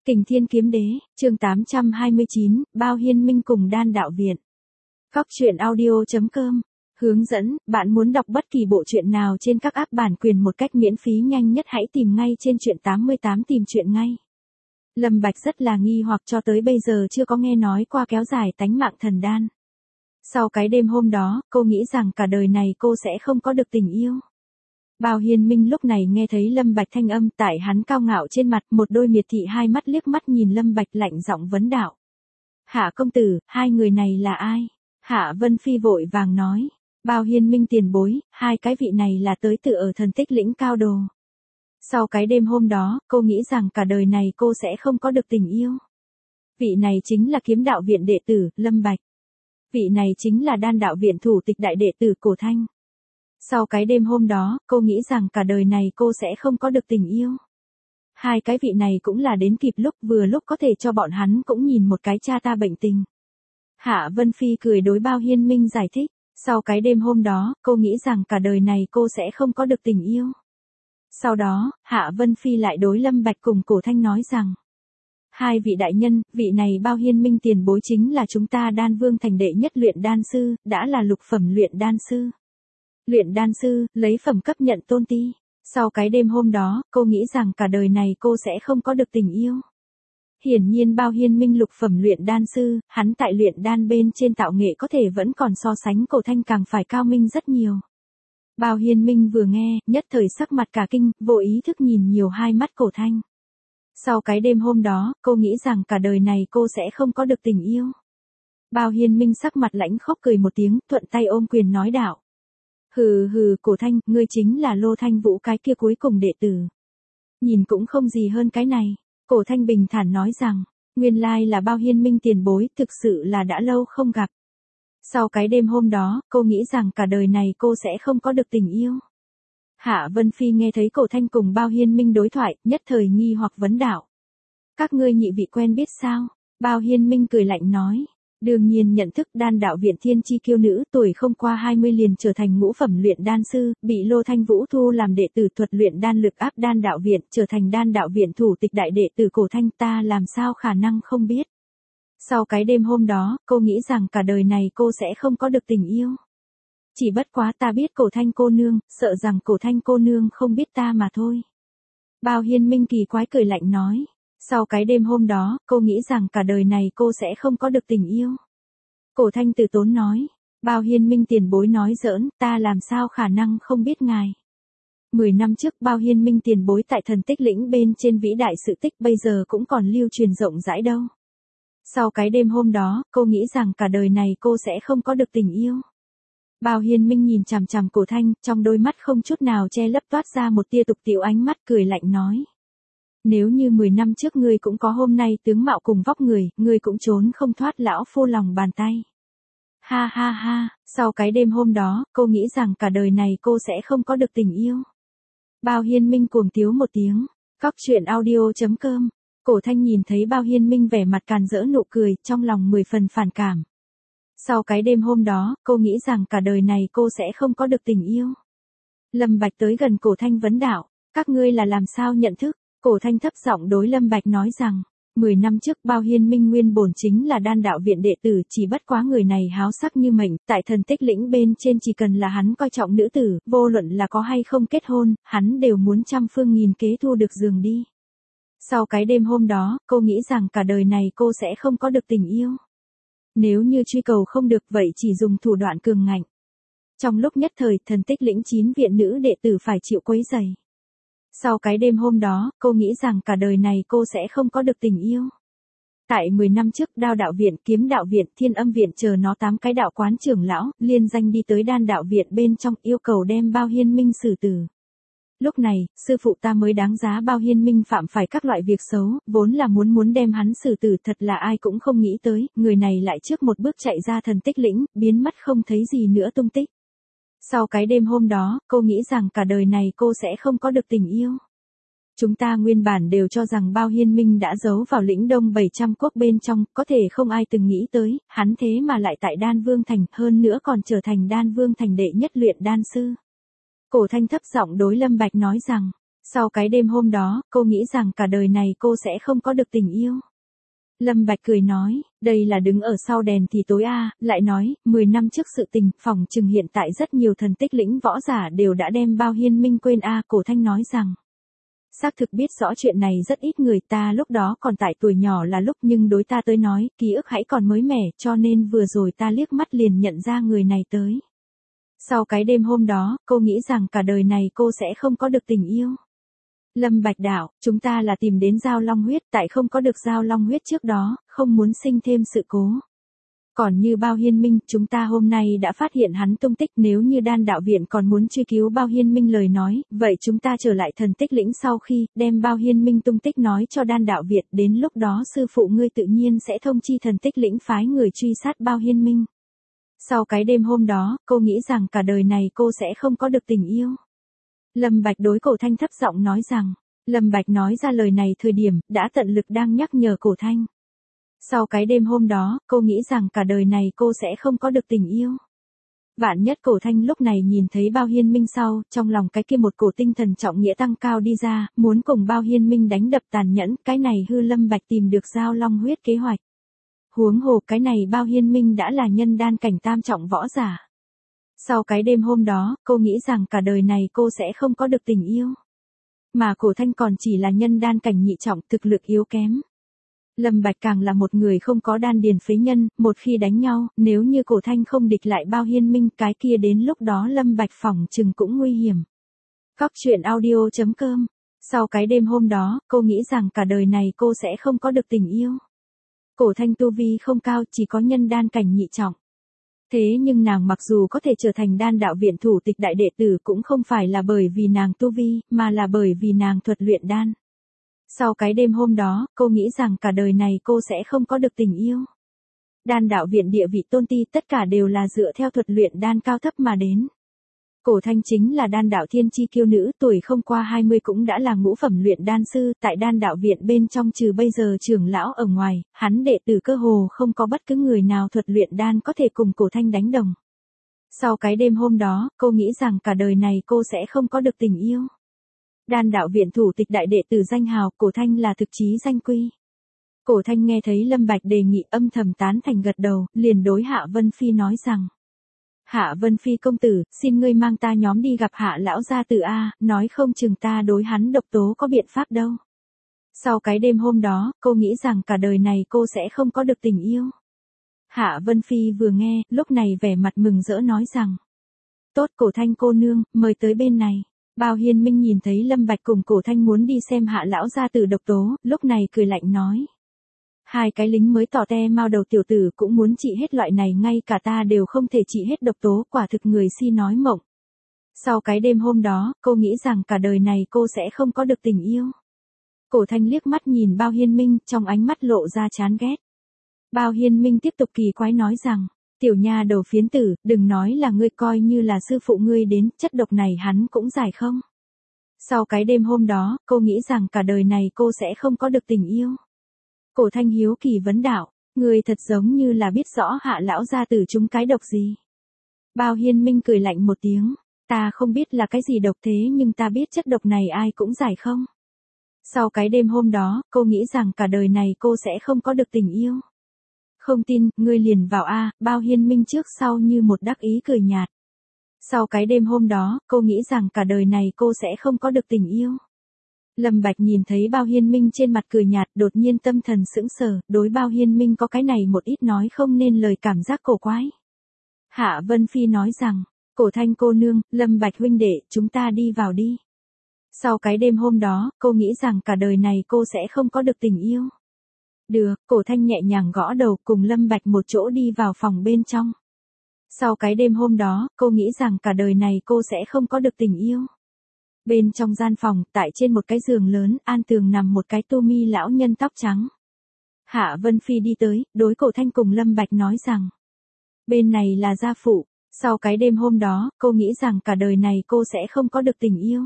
Kình Thiên Kiếm Đế, chương 829, Bao Hiên Minh cùng Đan Đạo Viện. Góc truyện audio.com. Hướng dẫn, bạn muốn đọc bất kỳ bộ truyện nào trên các app bản quyền một cách miễn phí nhanh nhất hãy tìm ngay trên truyện 88 tìm truyện ngay. Lâm Bạch rất là nghi hoặc cho tới bây giờ chưa có nghe nói qua kéo dài tánh mạng thần đan. Sau cái đêm hôm đó, cô nghĩ rằng cả đời này cô sẽ không có được tình yêu. Bao Hiên Minh lúc này nghe thấy Lâm Bạch thanh âm tại hắn cao ngạo trên mặt, một đôi miệt thị hai mắt liếc mắt nhìn Lâm Bạch lạnh giọng vấn đạo. Hạ công tử, hai người này là ai? Hạ Vân Phi vội vàng nói. Bao Hiên Minh tiền bối, hai cái vị này là tới từ ở Thần Tích Lĩnh Cao Đồ. Sau cái đêm hôm đó, cô nghĩ rằng cả đời này cô sẽ không có được tình yêu. Vị này chính là Kiếm Đạo Viện đệ tử, Lâm Bạch. Vị này chính là Đan Đạo Viện thủ tịch đại đệ tử Cổ Thanh. Sau cái đêm hôm đó, cô nghĩ rằng cả đời này cô sẽ không có được tình yêu. Hai cái vị này cũng là đến kịp lúc vừa lúc có thể cho bọn hắn cũng nhìn một cái cha ta bệnh tình. Hạ Vân Phi cười đối Bao Hiên Minh giải thích. Sau cái đêm hôm đó, cô nghĩ rằng cả đời này cô sẽ không có được tình yêu. Sau đó, Hạ Vân Phi lại đối Lâm Bạch cùng Cổ Thanh nói rằng. Hai vị đại nhân, vị này Bao Hiên Minh tiền bối chính là chúng ta Đan Vương thành đệ nhất luyện đan sư, đã là lục phẩm luyện đan sư. Luyện đan sư, lấy phẩm cấp nhận tôn ti. Sau cái đêm hôm đó, cô nghĩ rằng cả đời này cô sẽ không có được tình yêu. Hiển nhiên Bao Hiên Minh lục phẩm luyện đan sư, hắn tại luyện đan bên trên tạo nghệ có thể vẫn còn so sánh Cổ Thanh càng phải cao minh rất nhiều. Bao Hiên Minh vừa nghe, nhất thời sắc mặt cả kinh, vô ý thức nhìn nhiều hai mắt Cổ Thanh. Sau cái đêm hôm đó, cô nghĩ rằng cả đời này cô sẽ không có được tình yêu. Bao Hiên Minh sắc mặt lãnh khốc cười một tiếng, thuận tay ôm quyền nói đạo. Hừ hừ, Cổ Thanh, ngươi chính là Lô Thanh Vũ cái kia cuối cùng đệ tử. Nhìn cũng không gì hơn cái này. Cổ Thanh bình thản nói rằng, nguyên lai là Bao Hiên Minh tiền bối, thực sự là đã lâu không gặp. Sau cái đêm hôm đó, cô nghĩ rằng cả đời này cô sẽ không có được tình yêu. Hạ Vân Phi nghe thấy Cổ Thanh cùng Bao Hiên Minh đối thoại, nhất thời nghi hoặc vấn đạo. Các ngươi nhị vị quen biết sao? Bao Hiên Minh cười lạnh nói. Đương nhiên nhận thức Đan Đạo Viện thiên chi kiêu nữ tuổi không qua 20 liền trở thành ngũ phẩm luyện đan sư, bị Lô Thanh Vũ thu làm đệ tử thuật luyện đan lực áp Đan Đạo Viện, trở thành Đan Đạo Viện thủ tịch đại đệ tử Cổ Thanh, ta làm sao khả năng không biết. Sau cái đêm hôm đó, cô nghĩ rằng cả đời này cô sẽ không có được tình yêu. Chỉ bất quá ta biết Cổ Thanh cô nương, sợ rằng Cổ Thanh cô nương không biết ta mà thôi. Bao Hiên Minh kỳ quái cười lạnh nói. Sau cái đêm hôm đó, cô nghĩ rằng cả đời này cô sẽ không có được tình yêu. Cổ Thanh từ tốn nói. Bao Hiên Minh tiền bối nói giỡn, ta làm sao khả năng không biết ngài. 10 năm trước Bao Hiên Minh tiền bối tại Thần Tích Lĩnh bên trên vĩ đại sự tích bây giờ cũng còn lưu truyền rộng rãi đâu. Sau cái đêm hôm đó, cô nghĩ rằng cả đời này cô sẽ không có được tình yêu. Bao Hiên Minh nhìn chằm chằm Cổ Thanh, trong đôi mắt không chút nào che lấp toát ra một tia tục tĩu ánh mắt cười lạnh nói. Nếu như 10 năm trước ngươi cũng có hôm nay tướng mạo cùng vóc người, ngươi cũng trốn không thoát lão phu lòng bàn tay. Ha ha ha, sau cái đêm hôm đó, cô nghĩ rằng cả đời này cô sẽ không có được tình yêu. Bao Hiên Minh cuồng tiếu một tiếng. Góc truyện audio.com. Cổ Thanh nhìn thấy Bao Hiên Minh vẻ mặt càn rỡ nụ cười, trong lòng 10 phần phản cảm. Sau cái đêm hôm đó, cô nghĩ rằng cả đời này cô sẽ không có được tình yêu. Lâm Bạch tới gần Cổ Thanh vấn đạo, các ngươi là làm sao nhận thức? Cổ Thanh thấp giọng đối Lâm Bạch nói rằng, 10 năm trước Bao Hiên Minh nguyên bổn chính là Đan Đạo Viện đệ tử, chỉ bất quá người này háo sắc như mệnh, tại Thần Tích Lĩnh bên trên chỉ cần là hắn coi trọng nữ tử, vô luận là có hay không kết hôn, hắn đều muốn trăm phương nghìn kế thu được giường đi. Sau cái đêm hôm đó, cô nghĩ rằng cả đời này cô sẽ không có được tình yêu. Nếu như truy cầu không được vậy chỉ dùng thủ đoạn cường ngạnh. Trong lúc nhất thời, Thần Tích Lĩnh 9 viện nữ đệ tử phải chịu quấy rầy. Sau cái đêm hôm đó, cô nghĩ rằng cả đời này cô sẽ không có được tình yêu. Tại 10 năm trước Đao Đạo Viện, Kiếm Đạo Viện, Thiên Âm Viện chờ nó 8 cái đạo quán trưởng lão, liên danh đi tới Đan Đạo Viện bên trong yêu cầu đem Bao Hiên Minh xử tử. Lúc này, sư phụ ta mới đáng giá Bao Hiên Minh phạm phải các loại việc xấu, vốn là muốn đem hắn xử tử, thật là ai cũng không nghĩ tới, người này lại trước một bước chạy ra Thần Tích Lĩnh, biến mất không thấy gì nữa tung tích. Sau cái đêm hôm đó, cô nghĩ rằng cả đời này cô sẽ không có được tình yêu. Chúng ta nguyên bản đều cho rằng Bao Hiên Minh đã giấu vào lĩnh Đông 700 quốc bên trong, có thể không ai từng nghĩ tới, hắn thế mà lại tại Đan Vương thành, hơn nữa còn trở thành Đan Vương thành đệ nhất luyện đan sư. Cổ Thanh thấp giọng đối Lâm Bạch nói rằng, Sau cái đêm hôm đó, cô nghĩ rằng cả đời này cô sẽ không có được tình yêu. Lâm Bạch cười nói, đây là đứng ở sau đèn thì tối a, lại nói, 10 năm trước sự tình, phỏng chừng hiện tại rất nhiều thần tích lĩnh võ giả đều đã đem Bao Hiên Minh quên a. Cổ Thanh nói rằng, xác thực biết rõ chuyện này rất ít người, ta lúc đó còn tại tuổi nhỏ là lúc, nhưng đối ta tới nói, ký ức hãy còn mới mẻ, cho nên vừa rồi ta liếc mắt liền nhận ra người này tới. Sau cái đêm hôm đó, cô nghĩ rằng cả đời này cô sẽ không có được tình yêu. Lâm Bạch đạo, chúng ta là tìm đến Giao Long huyết, tại không có được Giao Long huyết trước đó, không muốn sinh thêm sự cố. Còn như Bao Hiên Minh, chúng ta hôm nay đã phát hiện hắn tung tích, nếu như Đan đạo viện còn muốn truy cứu Bao Hiên Minh lời nói, vậy chúng ta trở lại thần tích lĩnh sau khi đem Bao Hiên Minh tung tích nói cho Đan đạo viện, đến lúc đó sư phụ ngươi tự nhiên sẽ thông chi thần tích lĩnh phái người truy sát Bao Hiên Minh. Sau cái đêm hôm đó, cô nghĩ rằng cả đời này cô sẽ không có được tình yêu. Lâm Bạch đối Cổ Thanh thấp giọng nói rằng, Lâm Bạch nói ra lời này thời điểm, đã tận lực đang nhắc nhở Cổ Thanh. Sau cái đêm hôm đó, cô nghĩ rằng cả đời này cô sẽ không có được tình yêu. Vạn nhất Cổ Thanh lúc này nhìn thấy Bao Hiên Minh sau, trong lòng cái kia một cổ tinh thần trọng nghĩa tăng cao đi ra, muốn cùng Bao Hiên Minh đánh đập tàn nhẫn, cái này hư Lâm Bạch tìm được Giao Long huyết kế hoạch. Huống hồ cái này Bao Hiên Minh đã là nhân đan cảnh tam trọng võ giả. Sau cái đêm hôm đó, cô nghĩ rằng cả đời này cô sẽ không có được tình yêu. Mà Cổ Thanh còn chỉ là nhân đan cảnh nhị trọng, thực lực yếu kém. Lâm Bạch càng là một người không có đan điền phế nhân, một khi đánh nhau, nếu như Cổ Thanh không địch lại Bao Hiên Minh, cái kia đến lúc đó Lâm Bạch phỏng chừng cũng nguy hiểm. Cóc truyện audio.com. Sau cái đêm hôm đó, cô nghĩ rằng cả đời này cô sẽ không có được tình yêu. Cổ Thanh tu vi không cao, chỉ có nhân đan cảnh nhị trọng. Thế nhưng nàng mặc dù có thể trở thành Đan đạo viện thủ tịch đại đệ tử cũng không phải là bởi vì nàng tu vi, mà là bởi vì nàng thuật luyện đan. Sau cái đêm hôm đó, cô nghĩ rằng cả đời này cô sẽ không có được tình yêu. Đan đạo viện địa vị tôn ti tất cả đều là dựa theo thuật luyện đan cao thấp mà đến. Cổ Thanh chính là đan đạo thiên chi kiêu nữ, tuổi không qua 20 cũng đã là ngũ phẩm luyện đan sư, tại đan đạo viện bên trong trừ bây giờ trưởng lão ở ngoài, hắn đệ tử cơ hồ không có bất cứ người nào thuật luyện đan có thể cùng Cổ Thanh đánh đồng. Sau cái đêm hôm đó, cô nghĩ rằng cả đời này cô sẽ không có được tình yêu. Đan đạo viện thủ tịch đại đệ tử danh hào, Cổ Thanh là thực chí danh quy. Cổ Thanh nghe thấy Lâm Bạch đề nghị âm thầm tán thành gật đầu, liền đối Hạ Vân Phi nói rằng. Hạ Vân Phi công tử, xin ngươi mang ta nhóm đi gặp Hạ lão gia tử a, nói không chừng ta đối hắn độc tố có biện pháp đâu. Sau cái đêm hôm đó, cô nghĩ rằng cả đời này cô sẽ không có được tình yêu. Hạ Vân Phi vừa nghe, lúc này vẻ mặt mừng rỡ nói rằng. Tốt Cổ Thanh cô nương, mời tới bên này. Bao Hiên Minh nhìn thấy Lâm Bạch cùng Cổ Thanh muốn đi xem Hạ lão gia tử độc tố, lúc này cười lạnh nói. Hai cái lính mới tỏ te mao đầu tiểu tử cũng muốn trị hết loại này, ngay cả ta đều không thể trị hết độc tố, quả thực người si nói mộng. Sau cái đêm hôm đó, cô nghĩ rằng cả đời này cô sẽ không có được tình yêu. Cổ Thanh liếc mắt nhìn Bao Hiên Minh, trong ánh mắt lộ ra chán ghét. Bao Hiên Minh tiếp tục kỳ quái nói rằng, tiểu nha đầu phiến tử, đừng nói là ngươi, coi như là sư phụ ngươi đến, chất độc này hắn cũng giải không. Sau cái đêm hôm đó, cô nghĩ rằng cả đời này cô sẽ không có được tình yêu. Cổ Thanh hiếu kỳ vấn đạo, người thật giống như là biết rõ Hạ lão gia tử chúng cái độc gì. Bao Hiên Minh cười lạnh một tiếng, ta không biết là cái gì độc, thế nhưng ta biết chất độc này ai cũng giải không. Sau cái đêm hôm đó, cô nghĩ rằng cả đời này cô sẽ không có được tình yêu. Không tin, ngươi liền vào a. Bao Hiên Minh trước sau như một đắc ý cười nhạt. Sau cái đêm hôm đó, cô nghĩ rằng cả đời này cô sẽ không có được tình yêu. Lâm Bạch nhìn thấy Bao Hiên Minh trên mặt cười nhạt, đột nhiên tâm thần sững sờ, đối Bao Hiên Minh có cái này một ít nói không nên lời cảm giác cổ quái. Hạ Vân Phi nói rằng, Cổ Thanh cô nương, Lâm Bạch huynh đệ, chúng ta đi vào đi. Sau cái đêm hôm đó, cô nghĩ rằng cả đời này cô sẽ không có được tình yêu. Được, Cổ Thanh nhẹ nhàng gõ đầu cùng Lâm Bạch một chỗ đi vào phòng bên trong. Sau cái đêm hôm đó, cô nghĩ rằng cả đời này cô sẽ không có được tình yêu. Bên trong gian phòng, tại trên một cái giường lớn, an tường nằm một cái tu mi lão nhân tóc trắng. Hạ Vân Phi đi tới, đối Cổ Thanh cùng Lâm Bạch nói rằng. Bên này là gia phụ. Sau cái đêm hôm đó, cô nghĩ rằng cả đời này cô sẽ không có được tình yêu.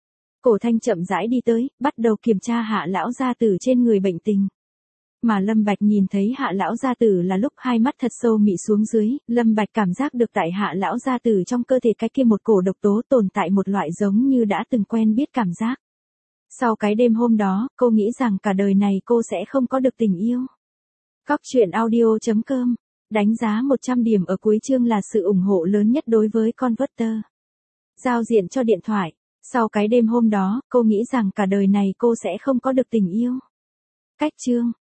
Cổ Thanh chậm rãi đi tới, bắt đầu kiểm tra Hạ lão gia tử trên người bệnh tình. Mà Lâm Bạch nhìn thấy Hạ lão gia tử là lúc hai mắt thật sâu mị xuống dưới, Lâm Bạch cảm giác được tại Hạ lão gia tử trong cơ thể cái kia một cổ độc tố tồn tại một loại giống như đã từng quen biết cảm giác. Sau cái đêm hôm đó, cô nghĩ rằng cả đời này cô sẽ không có được tình yêu. Cóc truyện audio.com đánh giá 100 điểm ở cuối chương là sự ủng hộ lớn nhất đối với Converter. Giao diện cho điện thoại. Sau cái đêm hôm đó, cô nghĩ rằng cả đời này cô sẽ không có được tình yêu. Cách chương.